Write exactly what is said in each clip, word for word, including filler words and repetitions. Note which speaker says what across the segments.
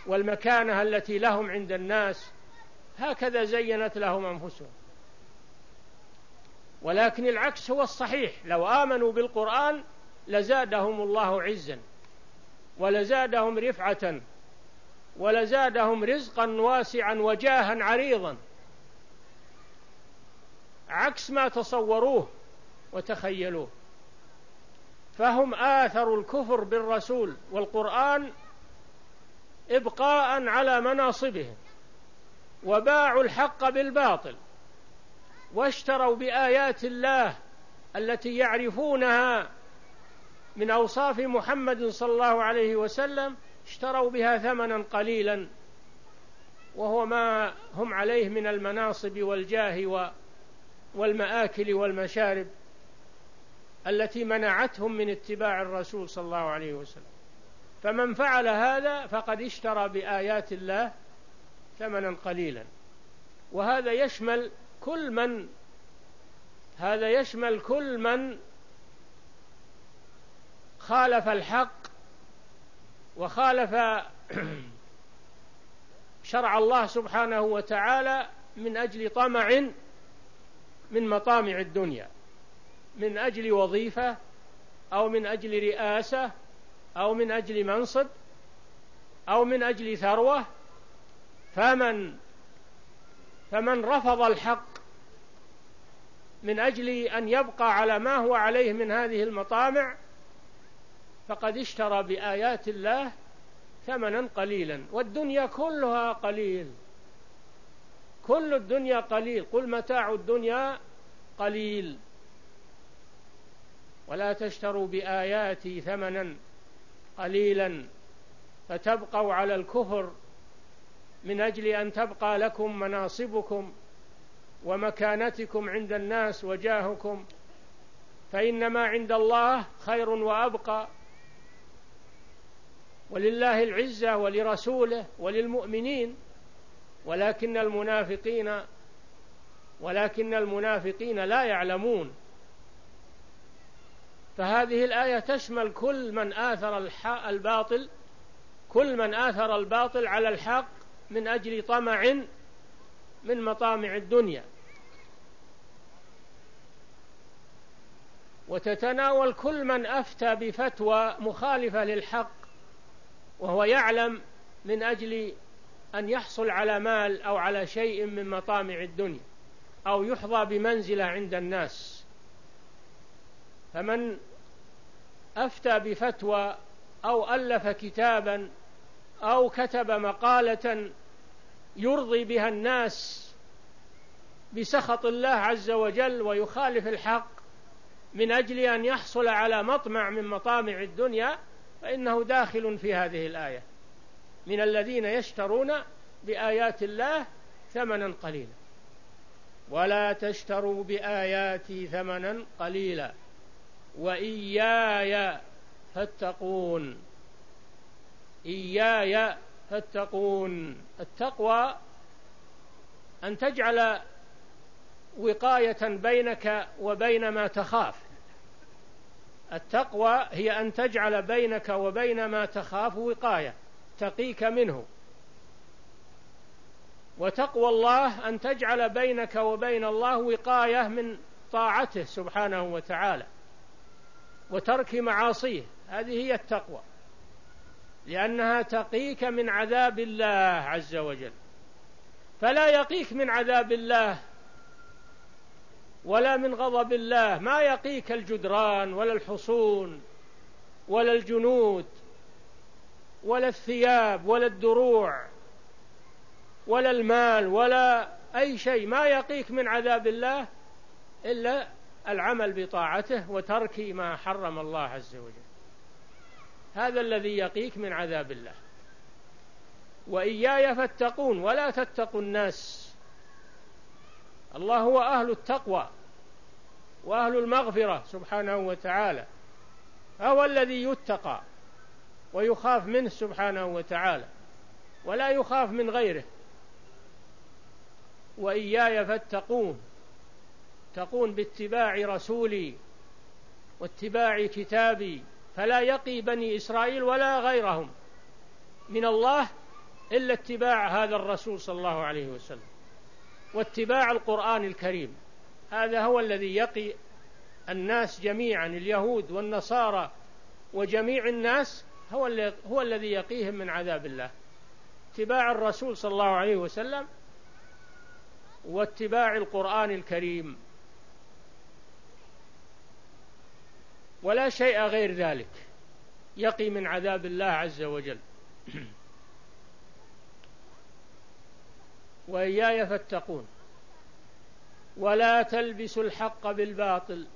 Speaker 1: والمكانة التي لهم عند الناس، هكذا زينت لهم أنفسهم. ولكن العكس هو الصحيح، لو آمنوا بالقرآن لزادهم الله عزا ولزادهم رفعة ولزادهم رزقا واسعا وجاها عريضا، عكس ما تصوروه وتخيلوه. فهم آثروا الكفر بالرسول والقرآن إبقاء على مناصبهم، وباعوا الحق بالباطل، واشتروا بآيات الله التي يعرفونها من أوصاف محمد صلى الله عليه وسلم، اشتروا بها ثمنا قليلا، وهو ما هم عليه من المناصب والجاه والمآكل والمشارب التي منعتهم من اتباع الرسول صلى الله عليه وسلم. فمن فعل هذا فقد اشترى بآيات الله ثمنا قليلا. وهذا يشمل كل من هذا يشمل كل من خالف الحق وخالف شرع الله سبحانه وتعالى من أجل طمع من مطامع الدنيا، من أجل وظيفة أو من أجل رئاسة أو من أجل منصب أو من أجل ثروة. فمن فمن رفض الحق من أجل أن يبقى على ما هو عليه من هذه المطامع فقد اشترى بآيات الله ثمنا قليلا. والدنيا كلها قليل، كل الدنيا قليل، قل متاع الدنيا قليل ولا تشتروا بآياتي ثمنا قليلا فتبقوا على الكفر من أجل أن تبقى لكم مناصبكم ومكانتكم عند الناس وجاهكم، فإنما عند الله خير وأبقى، ولله العزة ولرسوله وللمؤمنين، ولكن المنافقين ولكن المنافقين لا يعلمون. فهذه الآية تشمل كل من آثر الباطل كل من آثر الباطل على الحق من أجل طمع من مطامع الدنيا، وتتناول كل من أفتى بفتوى مخالفة للحق وهو يعلم من أجل أن يحصل على مال أو على شيء من مطامع الدنيا أو يحظى بمنزلة عند الناس. فمن أفتى بفتوى أو ألف كتابا أو كتب مقالة يرضي بها الناس بسخط الله عز وجل ويخالف الحق من أجل أن يحصل على مطمع من مطامع الدنيا، فإنه داخل في هذه الآية من الذين يشترون بآيات الله ثمنا قليلا. ولا تشتروا بآياتي ثمنا قليلا وإياي فاتقون. إياي فاتقون، التقوى أن تجعل وقاية بينك وبين ما تخاف. التقوى هي أن تجعل بينك وبين ما تخاف وقاية تقيك منه، وتقوى الله أن تجعل بينك وبين الله وقاية من طاعته سبحانه وتعالى وترك معاصيه. هذه هي التقوى، لأنها تقيك من عذاب الله عز وجل. فلا يقيك من عذاب الله ولا من غضب الله، ما يقيك الجدران ولا الحصون ولا الجنود ولا الثياب ولا الدروع ولا المال ولا أي شيء، ما يقيك من عذاب الله إلا العمل بطاعته وترك ما حرم الله عز وجل. هذا الذي يقيك من عذاب الله. وإياي فاتقون ولا تتقوا الناس. الله هو أهل التقوى وأهل المغفرة سبحانه وتعالى، هو الذي يتقى ويخاف منه سبحانه وتعالى ولا يخاف من غيره. وإياي فاتقون، تقون باتباع رسولي واتباع كتابي، فلا يقي بني إسرائيل ولا غيرهم من الله إلا اتباع هذا الرسول صلى الله عليه وسلم واتباع القرآن الكريم. هذا هو الذي يقي الناس جميعا، اليهود والنصارى وجميع الناس، هو, هو الذي يقيهم من عذاب الله. اتباع الرسول صلى الله عليه وسلم واتباع القرآن الكريم، ولا شيء غير ذلك يقي من عذاب الله عز وجل. وإياي فاتقون ولا تلبسوا الحق بالباطل.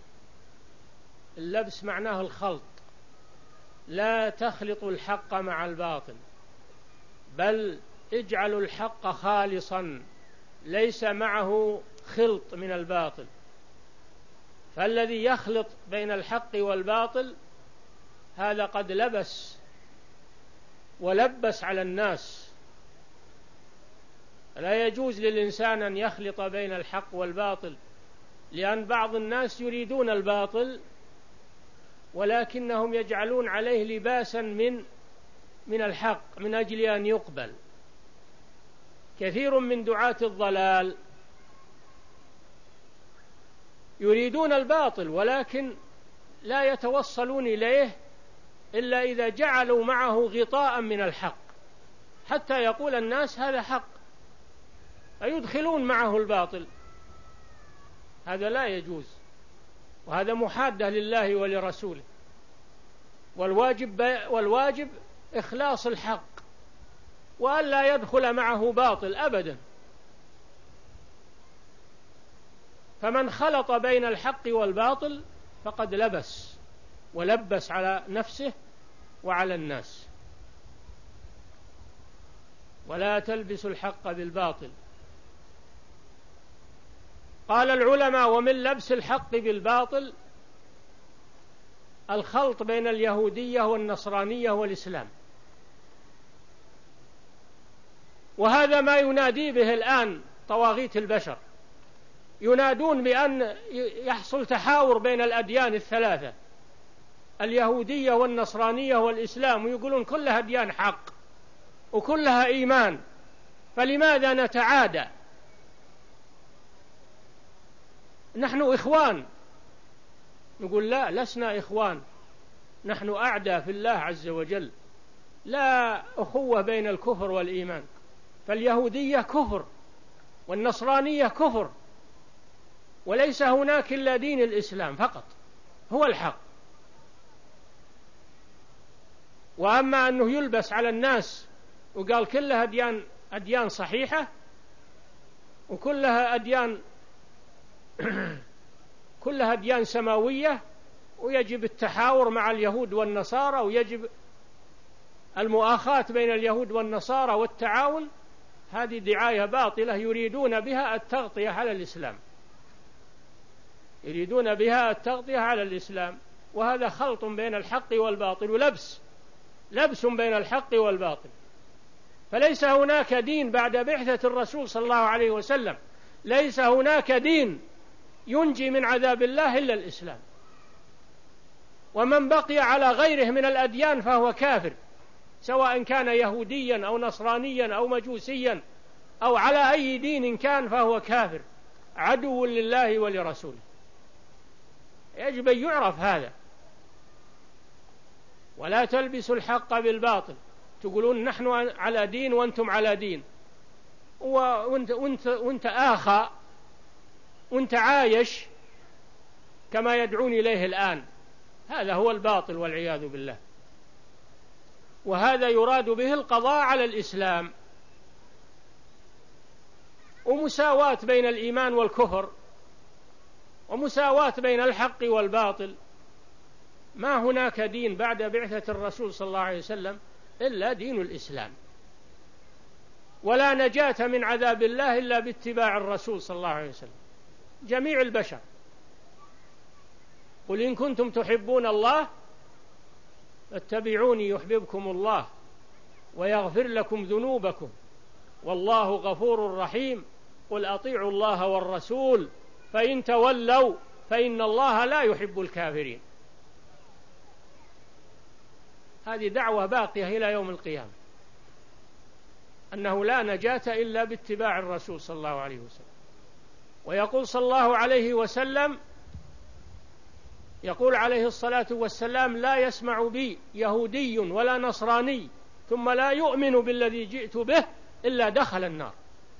Speaker 1: اللبس معناه الخلط، لا تخلطوا الحق مع الباطل، بل اجعلوا الحق خالصا ليس معه خلط من الباطل. فالذي يخلط بين الحق والباطل هذا قد لبس ولبس على الناس. لا يجوز للإنسان أن يخلط بين الحق والباطل، لأن بعض الناس يريدون الباطل ولكنهم يجعلون عليه لباسا من من الحق من أجل أن يقبل. كثير من دعاة الضلال يريدون الباطل ولكن لا يتوصلون إليه إلا إذا جعلوا معه غطاء من الحق حتى يقول الناس هذا حق، فيدخلون معه الباطل. هذا لا يجوز، وهذا محادة لله ولرسوله. والواجب, والواجب إخلاص الحق وأن لا يدخل معه باطل أبدا. فمن خلط بين الحق والباطل فقد لبس ولبس على نفسه وعلى الناس. ولا تلبسوا الحق بالباطل. قال العلماء: ومن لبس الحق بالباطل الخلط بين اليهودية والنصرانية والإسلام. وهذا ما ينادي به الآن طواغيت البشر، ينادون بأن يحصل تحاور بين الأديان الثلاثة، اليهودية والنصرانية والإسلام، ويقولون كلها أديان حق وكلها إيمان، فلماذا نتعادى؟ نحن إخوان. نقول لا، لسنا إخوان، نحن أعداء في الله عز وجل، لا أخوة بين الكفر والإيمان. فاليهودية كفر والنصرانية كفر، وليس هناك إلا دين الإسلام فقط هو الحق. وأما أنه يلبس على الناس وقال كلها أديان أديان صحيحة وكلها أديان كلها أديان سماوية، ويجب التحاور مع اليهود والنصارى، ويجب المؤاخاة بين اليهود والنصارى والتعاون، هذه دعاية باطلة يريدون بها التغطية على الإسلام، يريدون بها التغطية على الإسلام. وهذا خلط بين الحق والباطل، ولبس لبس بين الحق والباطل. فليس هناك دين بعد بعثة الرسول صلى الله عليه وسلم، ليس هناك دين ينجي من عذاب الله إلا الإسلام. ومن بقي على غيره من الأديان فهو كافر، سواء كان يهوديا أو نصرانيا أو مجوسيا أو على أي دين كان، فهو كافر عدو لله ولرسوله. يجب أن يعرف هذا. ولا تلبسوا الحق بالباطل، تقولون نحن على دين وأنتم على دين، وانت, وانت, وانت آخى وانت عايش كما يدعون إليه الآن. هذا هو الباطل والعياذ بالله. وهذا يراد به القضاء على الإسلام ومساواة بين الإيمان والكفر ومساواة بين الحق والباطل. ما هناك دين بعد بعثة الرسول صلى الله عليه وسلم إلا دين الإسلام، ولا نجاة من عذاب الله إلا باتباع الرسول صلى الله عليه وسلم. جميع البشر: قل إن كنتم تحبون الله فاتبعوني يحببكم الله ويغفر لكم ذنوبكم والله غفور رحيم. قل أطيعوا الله والرسول فإن تولوا فإن الله لا يحب الكافرين. هذه دعوة باقية إلى يوم القيامة. أنه لا نجاة إلا باتباع الرسول صلى الله عليه وسلم. ويقول صلى الله عليه وسلم، يقول عليه الصلاة والسلام: لا يسمع بي يهودي ولا نصراني ثم لا يؤمن بالذي جئت به إلا دخل النار.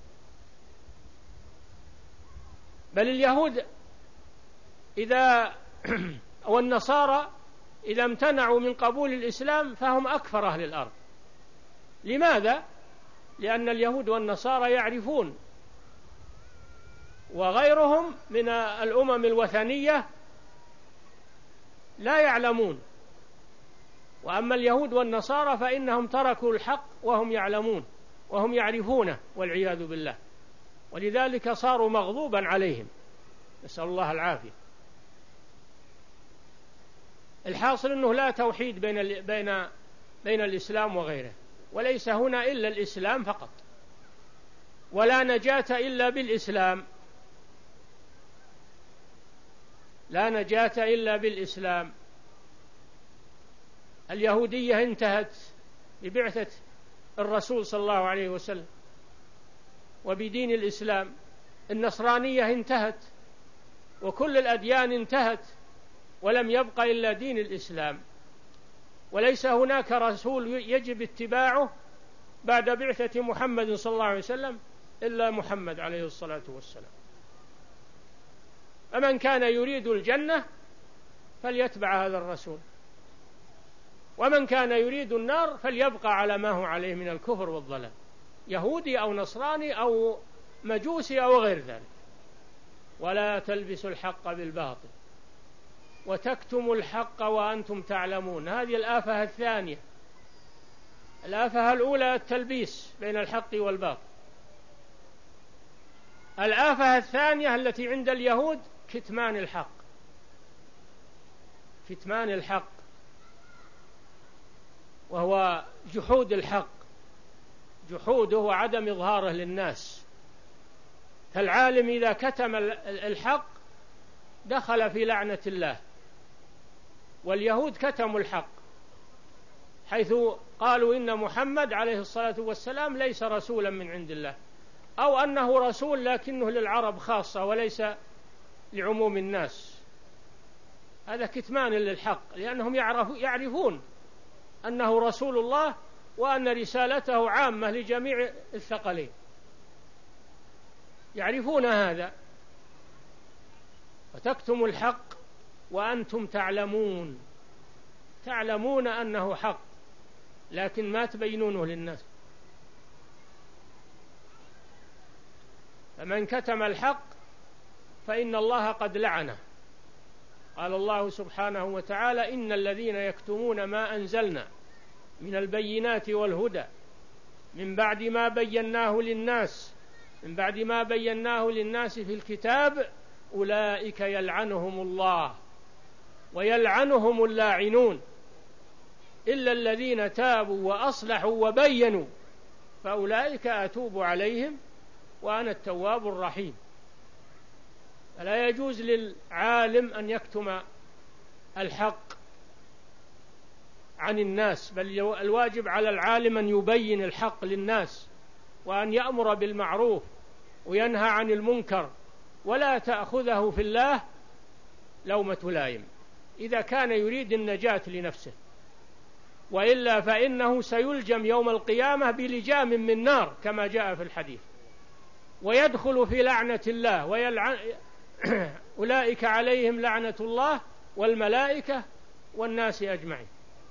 Speaker 1: بل اليهود إذا والنصارى إذا امتنعوا من قبول الإسلام فهم أكفر أهل الأرض. لماذا؟ لأن اليهود والنصارى يعرفون، وغيرهم من الأمم الوثنية لا يعلمون. وأما اليهود والنصارى فإنهم تركوا الحق وهم يعلمون وهم يعرفونه والعياذ بالله، ولذلك صاروا مغضوبا عليهم، نسأل الله العافية. الحاصل أنه لا توحيد بين بين بين الإسلام وغيره، وليس هنا إلا الإسلام فقط، ولا نجاة إلا بالإسلام، لا نجاة إلا بالإسلام. اليهودية انتهت ببعثة الرسول صلى الله عليه وسلم وبدين الإسلام، النصرانية انتهت، وكل الأديان انتهت، ولم يبق إلا دين الإسلام. وليس هناك رسول يجب اتباعه بعد بعثة محمد صلى الله عليه وسلم إلا محمد عليه الصلاة والسلام. فمن كان يريد الجنة فليتبع هذا الرسول، ومن كان يريد النار فليبقى على ما هو عليه من الكفر والضلال، يهودي أو نصراني أو مجوسي أو غير ذلك. ولا تلبسوا الحق بالباطل وتكتموا الحق وأنتم تعلمون. هذه الآفة الثانية. الآفة الأولى التلبيس بين الحق والباطل. الآفة الثانية التي عند اليهود كتمان الحق، كتمان الحق، وهو جحود الحق، جحوده وعدم إظهاره للناس. فالعالم إذا كتم الحق دخل في لعنة الله. واليهود كتموا الحق حيث قالوا إن محمد عليه الصلاة والسلام ليس رسولا من عند الله، أو أنه رسول لكنه للعرب خاصة وليس لعموم الناس. هذا كتمان للحق، لأنهم يعرفون أنه رسول الله وأن رسالته عامة لجميع الثقلين، يعرفون هذا. وتكتم الحق وأنتم تعلمون، تعلمون أنه حق لكن ما تبينونه للناس. فمن كتم الحق فإن الله قد لعنه. قال الله سبحانه وتعالى: إن الذين يكتمون ما أنزلنا من البينات والهدى من بعد ما بيناه للناس من بعد ما بيناه للناس في الكتاب أولئك يلعنهم الله ويلعنهم اللاعنون إلا الذين تابوا وأصلحوا وبينوا فأولئك أتوب عليهم وأنا التواب الرحيم. فلا يجوز للعالم أن يكتم الحق عن الناس، بل الواجب على العالم أن يبين الحق للناس وأن يأمر بالمعروف وينهى عن المنكر، ولا تأخذه في الله لومة لائم إذا كان يريد النجاة لنفسه، وإلا فإنه سيلجم يوم القيامة بلجام من نار كما جاء في الحديث، ويدخل في لعنة الله ويلعن أولئك عليهم لعنة الله والملائكة والناس أجمعين،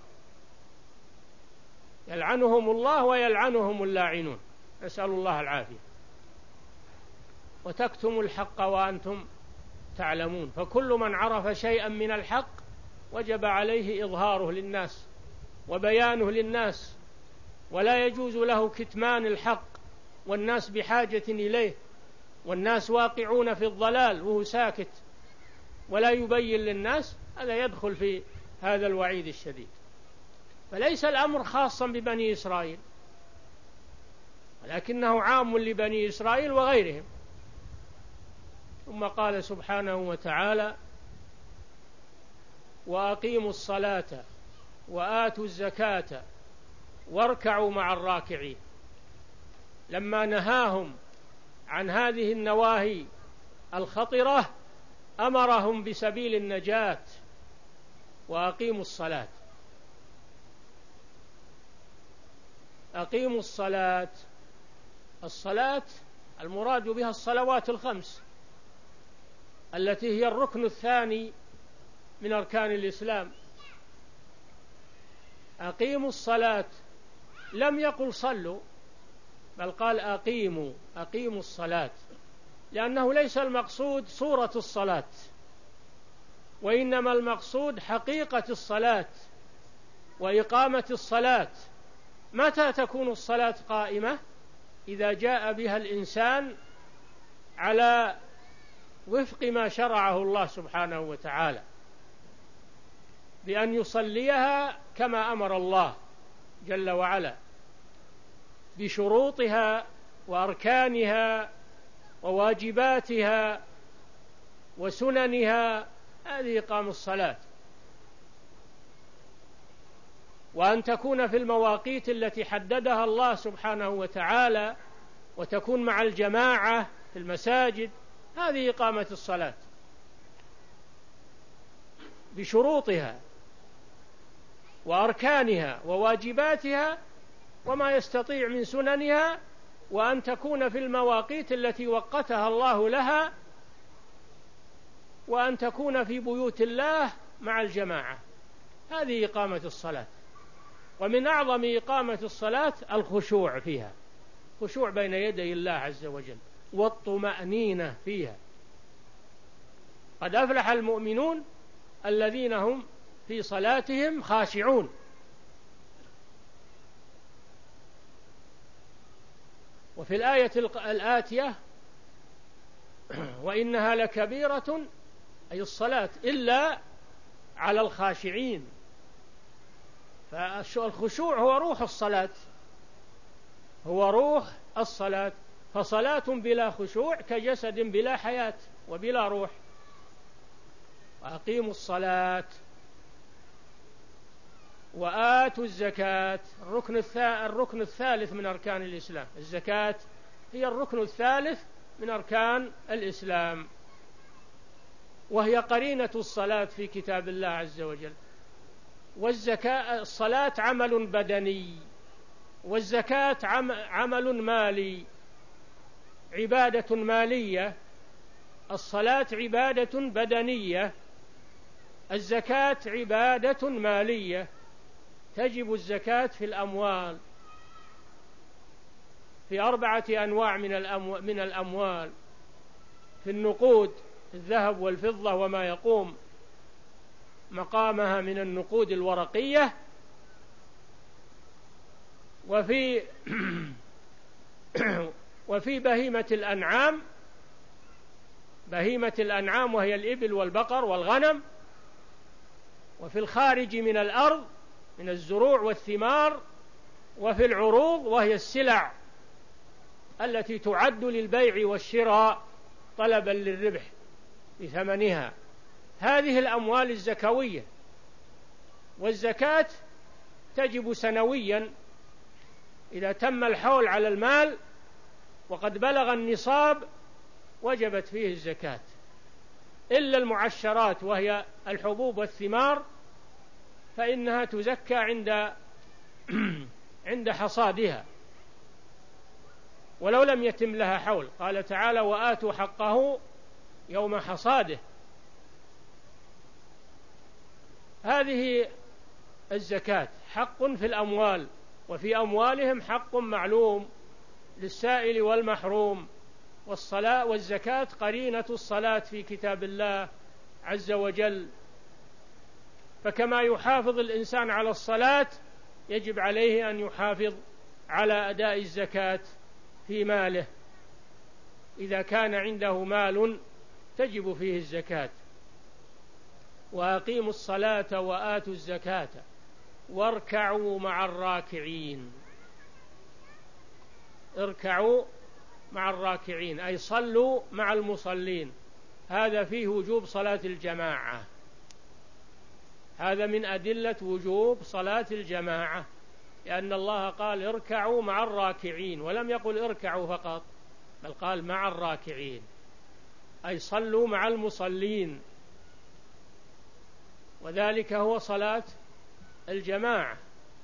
Speaker 1: يلعنهم الله ويلعنهم اللاعنون، نسأل الله العافية. وتكتم الحق وأنتم تعلمون. فكل من عرف شيئا من الحق وجب عليه إظهاره للناس وبيانه للناس، ولا يجوز له كتمان الحق والناس بحاجة إليه، والناس واقعون في الضلال وهو ساكت ولا يبين للناس، هذا يدخل في هذا الوعيد الشديد. فليس الأمر خاصا ببني إسرائيل، ولكنه عام لبني إسرائيل وغيرهم. ثم قال سبحانه وتعالى: وأقيموا لما نهاهم عن هذه النواهي الخطرة أمرهم بسبيل النجاة: وأقيموا الصلاة. أقيموا الصلاة. الصلاة المراد بها الصلوات الخمس التي هي الركن الثاني من أركان الإسلام. أقيموا الصلاة، لم يقل صلوا، بل قال أقيموا أقيموا الصلاة، لأنه ليس المقصود صورة الصلاة، وإنما المقصود حقيقة الصلاة وإقامة الصلاة. متى تكون الصلاة قائمة؟ إذا جاء بها الإنسان على وفق ما شرعه الله سبحانه وتعالى، بأن يصليها كما أمر الله جل وعلا، بشروطها وأركانها وواجباتها وسننها. هذه إقام الصلاة. وأن تكون في المواقيت التي حددها الله سبحانه وتعالى، وتكون مع الجماعة في المساجد. هذه إقامة الصلاة بشروطها وأركانها وواجباتها وما يستطيع من سننها، وأن تكون في المواقيت التي وقتها الله لها، وأن تكون في بيوت الله مع الجماعة. هذه إقامة الصلاة. ومن أعظم إقامة الصلاة الخشوع فيها، خشوع بين يدي الله عز وجل، والطمأنينة فيها. قد أفلح المؤمنون الذين هم في صلاتهم خاشعون. وفي الآية الآتية: وإنها لكبيرة، أي الصلاة، إلا على الخاشعين. فالخشوع هو روح الصلاة، هو روح الصلاة. فصلاة بلا خشوع كجسد بلا حياة وبلا روح. وأقيموا الصلاة وآتوا الزكاة. الركن الركن الثالث من أركان الإسلام. الزكاة هي الركن الثالث من أركان الإسلام، وهي قرينة الصلاة في كتاب الله عز وجل. والزكاة الصلاة عمل بدني، والزكاة عمل مالي، عبادة مالية. الصلاة عبادة بدنية، الزكاة عبادة مالية. تجب الزكاة في الأموال، في أربعة أنواع من الأموال, من الأموال في النقود، الذهب والفضة وما يقوم مقامها من النقود الورقية، وفي وفي بهيمة الأنعام، بهيمة الأنعام وهي الإبل والبقر والغنم، وفي الخارج من الأرض من الزروع والثمار، وفي العروض وهي السلع التي تعد للبيع والشراء طلبا للربح بثمنها. هذه الأموال الزكوية. والزكاة تجب سنويا إذا تم الحول على المال وقد بلغ النصاب وجبت فيه الزكاة، إلا المعشرات وهي الحبوب والثمار فإنها تزكى عند عند حصادها ولو لم يتم لها حول. قال تعالى: وآتوا حقه يوم حصاده. هذه الزكاة حق في الأموال، وفي أموالهم حق معلوم للسائل والمحروم. والصلاة والزكاة قرينة الصلاة في كتاب الله عز وجل. فكما يحافظ الإنسان على الصلاة يجب عليه أن يحافظ على أداء الزكاة في ماله. إذا كان عنده مال تجب فيه الزكاة. وأقيموا الصلاة وآتوا الزكاة واركعوا مع الراكعين. اركعوا مع الراكعين أي صلوا مع المصلين. هذا فيه وجوب صلاة الجماعة، هذا من أدلة وجوب صلاة الجماعة. لأن الله قال اركعوا مع الراكعين، ولم يقل اركعوا فقط، بل قال مع الراكعين، أي صلوا مع المصلين، وذلك هو صلاة الجماعة.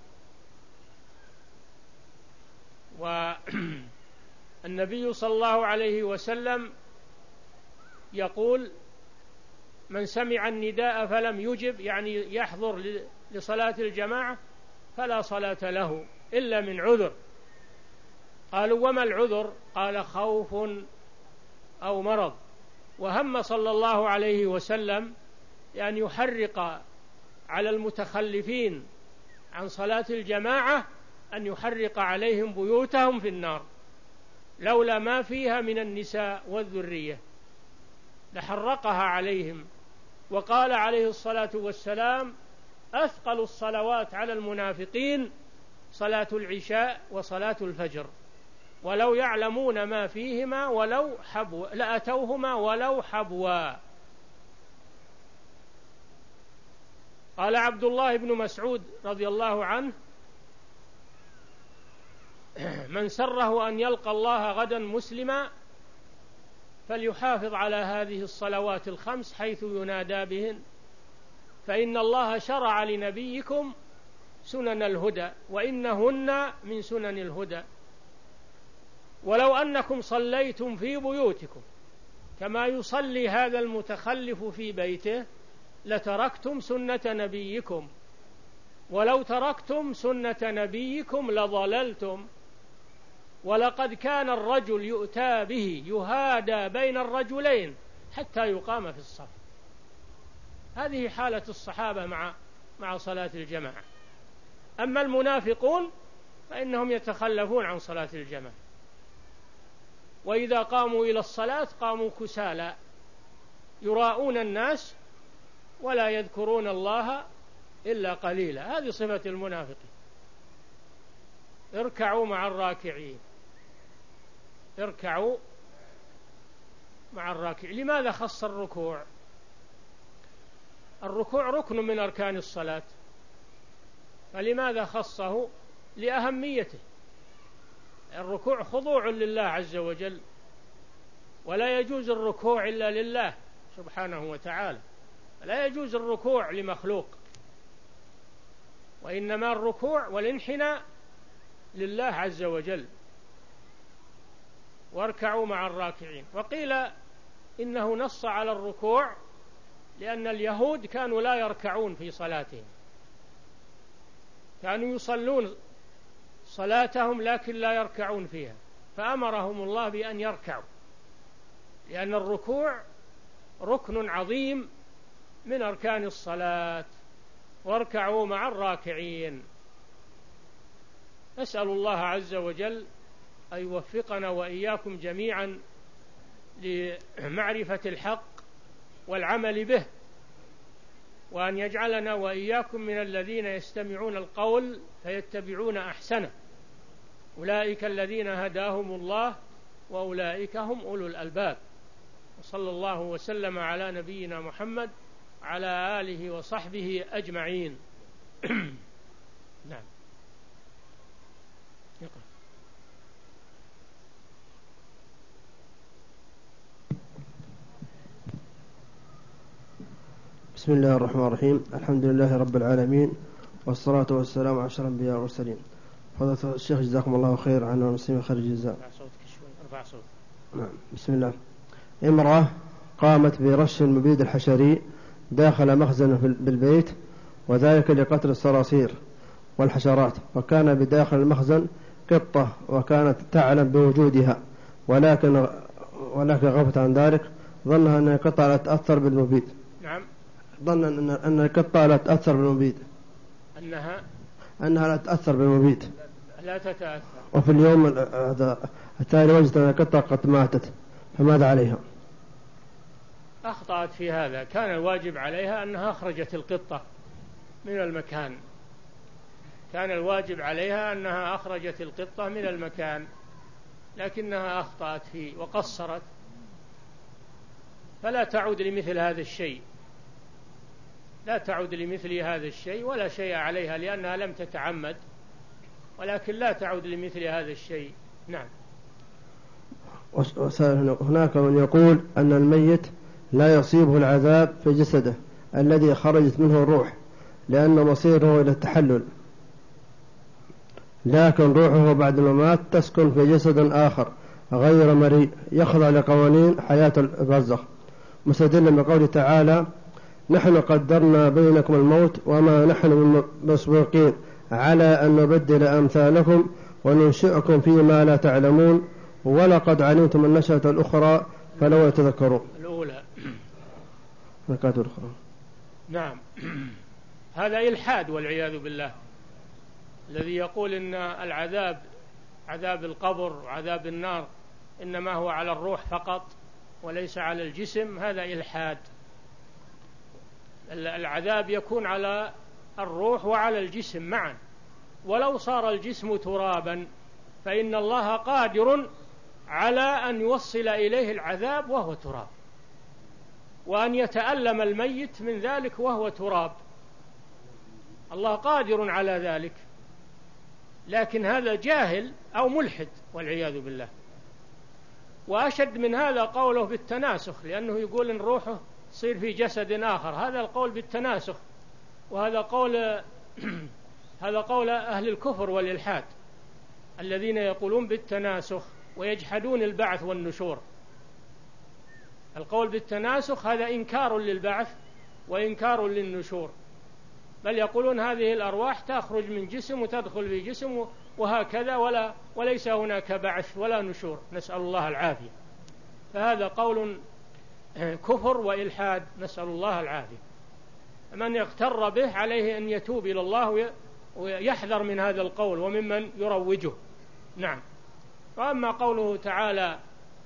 Speaker 1: والنبي صلى الله عليه وسلم يقول: من سمع النداء فلم يجب، يعني يحضر لصلاة الجماعة، فلا صلاة له إلا من عذر. قالوا: وما العذر؟ قال: خوف أو مرض. وهم صلى الله عليه وسلم أن يحرق على المتخلفين عن صلاة الجماعة، أن يحرق عليهم بيوتهم في النار، لولا ما فيها من النساء والذرية لحرقها عليهم. وقال عليه الصلاة والسلام: أثقل الصلوات على المنافقين صلاة العشاء وصلاة الفجر، ولو يعلمون ما فيهما ولو حبوا لأتوهما ولو حبوا. قال عبد الله بن مسعود رضي الله عنه: من سره أن يلقى الله غدا مسلما فليحافظ على هذه الصلوات الخمس حيث ينادى بهن، فإن الله شرع لنبيكم سنن الهدى وإنهن من سنن الهدى، ولو أنكم صليتم في بيوتكم كما يصلي هذا المتخلف في بيته لتركتم سنة نبيكم، ولو تركتم سنة نبيكم لضللتم. ولقد كان الرجل يؤتى به يهادى بين الرجلين حتى يقام في الصف. هذه حالة الصحابة مع مع صلاة الجماعة. أما المنافقون فإنهم يتخلفون عن صلاة الجماعة، وإذا قاموا إلى الصلاة قاموا كسالى يراءون الناس ولا يذكرون الله إلا قليلا. هذه صفة المنافقين. اركعوا مع الراكعين، اركعوا مع الراكعين. لماذا خص الركوع؟ الركوع ركن من أركان الصلاة، فلماذا خصه؟ لأهميته. الركوع خضوع لله عز وجل، ولا يجوز الركوع إلا لله سبحانه وتعالى، لا يجوز الركوع لمخلوق، وإنما الركوع والانحناء لله عز وجل. واركعوا مع الراكعين. وقيل إنه نص على الركوع لأن اليهود كانوا لا يركعون في صلاتهم، كانوا يصلون صلاتهم لكن لا يركعون فيها، فأمرهم الله بأن يركعوا، لأن الركوع ركن عظيم من أركان الصلاة. واركعوا مع الراكعين. نسأل الله عز وجل أن يوفقنا وإياكم جميعا لمعرفة الحق والعمل به، وأن يجعلنا وإياكم من الذين يستمعون القول فيتبعون أحسنه، أولئك الذين هداهم الله وأولئك هم أولو الألباب. وصلى الله وسلم على نبينا محمد وعلى آله وصحبه أجمعين. نعم. يقرأ.
Speaker 2: بسم الله الرحمن الرحيم. الحمد لله رب العالمين، والصلاة والسلام على أشرف الأنبياء والمرسلين. فضيلة الشيخ جزاكم الله خير عنا المسلمين خير الجزاء.
Speaker 1: ارفع صوتك شوي، ارفع صوتك.
Speaker 2: نعم. بسم الله. امرأة قامت برش المبيد الحشري داخل مخزن بالبيت، وذلك لقتل الصراصير والحشرات، وكان بداخل المخزن قطة وكانت تعلم بوجودها، ولكن ولكن غفلت عن ذلك، ظنها أن القطة لا تأثر بالمبيد.
Speaker 1: نعم.
Speaker 2: ظن أن أن القطة لا تأثر بالمبيد،
Speaker 1: أنها
Speaker 2: أنها لا تأثر بالمبيد،
Speaker 1: لا تتأثر.
Speaker 2: وفي اليوم التالي وجدت أن القطة قد ماتت، فماذا عليها؟
Speaker 1: أخطأت في هذا. كان الواجب عليها أنها أخرجت القطة من المكان، كان الواجب عليها أنها أخرجت القطة من المكان، لكنها أخطأت فيه وقصرت، فلا تعود لمثل هذا الشيء، لا تعود لمثل هذا الشيء ولا شيء عليها، لأنها لم تتعمد ولكن لا تعود لمثل هذا الشيء. نعم.
Speaker 2: هناك من يقول أن الميت لا يصيبه العذاب في جسده الذي خرجت منه الروح لأن مصيره إلى التحلل، لكن روحه بعد الممات تسكن في جسد آخر غير مريء يخضع لقوانين حياة البرزخ، مستدلا بقوله تعالى: نحن قدرنا بينكم الموت وما نحن مسبوقين على أن نبدل أمثالكم وننشئكم فيما لا تعلمون ولقد علمتم النشأة الأخرى فلولا تذكرون.
Speaker 1: الأولى
Speaker 2: نكات الأخرى.
Speaker 1: نعم. هذا إلحاد والعياذ بالله، الذي يقول إن العذاب عذاب القبر وعذاب النار إنما هو على الروح فقط وليس على الجسم، هذا إلحاد. العذاب يكون على الروح وعلى الجسم معا، ولو صار الجسم ترابا فإن الله قادر على أن يوصل إليه العذاب وهو تراب، وأن يتألم الميت من ذلك وهو تراب، الله قادر على ذلك. لكن هذا جاهل أو ملحد والعياذ بالله. وأشد من هذا قوله بالتناسخ، لأنه يقول إن روحه تصير في جسد آخر، هذا القول بالتناسخ، وهذا قول هذا قول أهل الكفر والإلحاد الذين يقولون بالتناسخ ويجحدون البعث والنشور. القول بالتناسخ هذا إنكار للبعث وإنكار للنشور، بل يقولون هذه الأرواح تخرج من جسم وتدخل في جسم وهكذا، ولا وليس هناك بعث ولا نشور، نسأل الله العافية. فهذا قول كفر وإلحاد، نسأل الله العافية. من يغتر به عليه أن يتوب إلى الله ويحذر من هذا القول وممن يروجه. نعم. وأما قوله تعالى: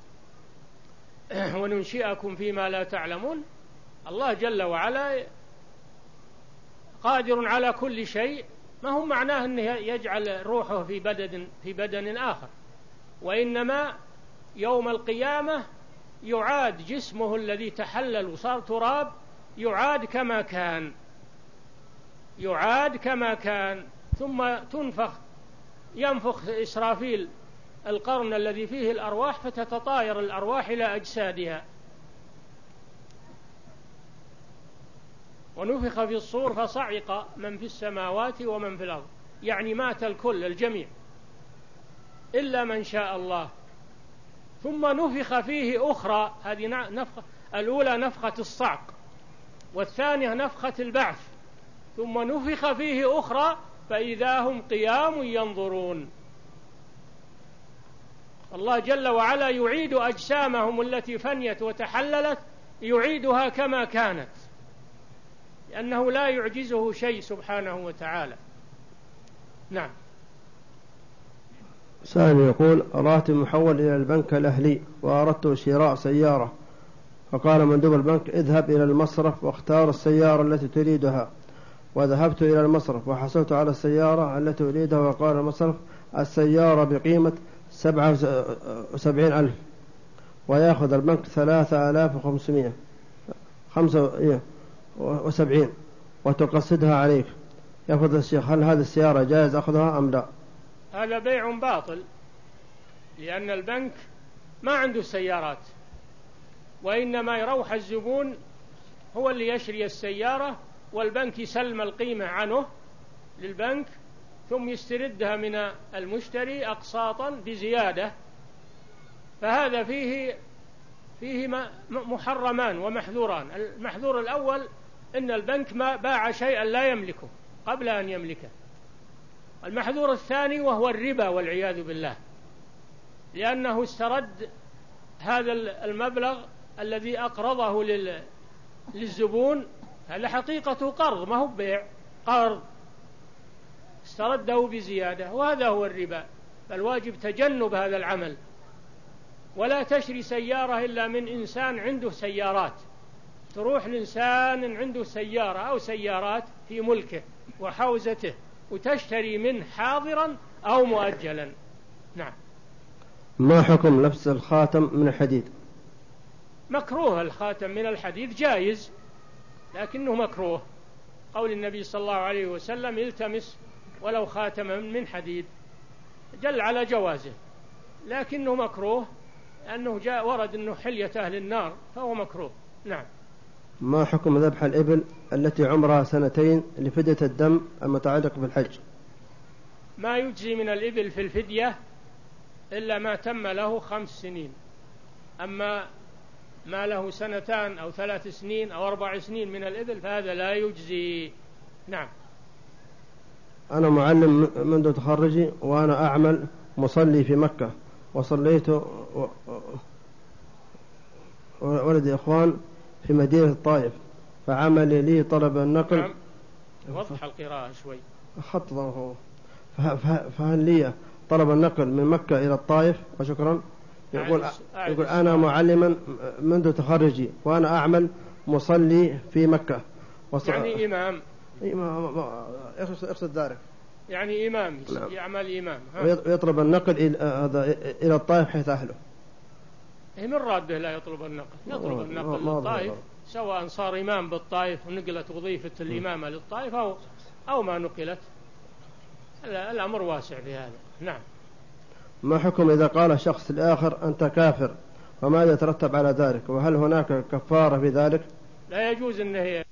Speaker 1: وننشئكم فيما لا تعلمون، الله جل وعلا قادر على كل شيء، ما هو معناه أنه يجعل روحه في بدن في بدن آخر، وإنما يوم القيامة يعاد جسمه الذي تحلل وصار تراب، يعاد كما كان، يعاد كما كان، ثم تنفخ ينفخ إسرافيل القرن الذي فيه الأرواح فتتطاير الأرواح إلى أجسادها. ونفخ في الصور فصعق من في السماوات ومن في الأرض، يعني مات الكل الجميع إلا من شاء الله. ثم نفخ فيه أخرى، هذه نفخة الأولى نفخة الصعق، والثانية نفخة البعث. ثم نفخ فيه أخرى فإذا هم قيام ينظرون. الله جل وعلا يعيد أجسامهم التي فنيت وتحللت، يعيدها كما كانت، لأنه لا يعجزه شيء سبحانه وتعالى. نعم.
Speaker 2: سائل يقول: راتب محول إلى البنك الأهلي وأردت شراء سيارة، فقال مندوب البنك: اذهب إلى المصرف واختار السيارة التي تريدها. وذهبت إلى المصرف وحصلت على السيارة التي أريدها، وقال المصرف: السيارة بقيمة سبعة وسبعين ألف، ويأخذ البنك ثلاثة آلاف وخمسمائة خمسة وسبعين وتقصدها عليك. يأخذ الشيخ: هل هذه السيارة جائز أخذها أم لا؟
Speaker 1: هذا بيع باطل، لأن البنك ما عنده سيارات، وإنما يروح الزبون هو اللي يشري السيارة، والبنك يسلم القيمة عنه للبنك، ثم يستردها من المشتري أقساطا بزيادة. فهذا فيه فيه محرمان ومحذوران. المحذور الأول إن البنك ما باع شيئا لا يملكه قبل أن يملكه. المحذور الثاني وهو الربا والعياذ بالله، لأنه استرد هذا المبلغ الذي أقرضه للزبون، هذا حقيقة قرض ما هو بيع، قرض استرده بزيادة، وهذا هو الربا. فالواجب تجنب هذا العمل، ولا تشري سيارة إلا من إنسان عنده سيارات. تروح لإنسان عنده سيارة أو سيارات في ملكه وحوزته وتشتري منه حاضرا أو مؤجلا. نعم.
Speaker 2: ما حكم لبس الخاتم من الحديد؟
Speaker 1: مكروه. الخاتم من الحديد جائز لكنه مكروه، قول النبي صلى الله عليه وسلم: التمس ولو خاتما من حديد. جل على جوازه، لكنه مكروه لأنه جاء ورد أنه حلية أهل النار فهو مكروه. نعم.
Speaker 2: ما حكم ذبح الإبل التي عمرها سنتين لفدية الدم المتعلق بالحج؟
Speaker 1: ما يجزي من الإبل في الفدية إلا ما تم له خمس سنين، أما ما له سنتان أو ثلاث سنين أو أربع سنين من الإبل فهذا لا يجزي. نعم.
Speaker 2: أنا معلم منذ تخرجي وأنا أعمل مصلي في مكة، وصليت ولدي إخوان في مدينة الطائف، فعمل لي طلب النقل.
Speaker 1: نعم. وضح القراءة شوي.
Speaker 2: خط هو. فهل لي طلب النقل من مكة إلى الطائف؟ وشكرا. يقول, يقول أنا معلما منذ تخرجي وأنا أعمل مصلي في مكة.
Speaker 1: يعني إمام.
Speaker 2: اقصد ذلك.
Speaker 1: يعني إمام يعمل إمام.
Speaker 2: ويطلب النقل إلى الطائف حيث أهله.
Speaker 1: من راده لا يطلب النقل؟ يطلب النقل للطائف، سواء صار إمام بالطائف ونقلت وظيفة الإمامة للطائف أو أو ما نقلت، الأمر واسع في هذا. نعم.
Speaker 2: ما حكم إذا قال شخص لآخر أنت كافر، وماذا يترتب على ذلك، وهل هناك كفارة في ذلك؟
Speaker 1: لا يجوز أنه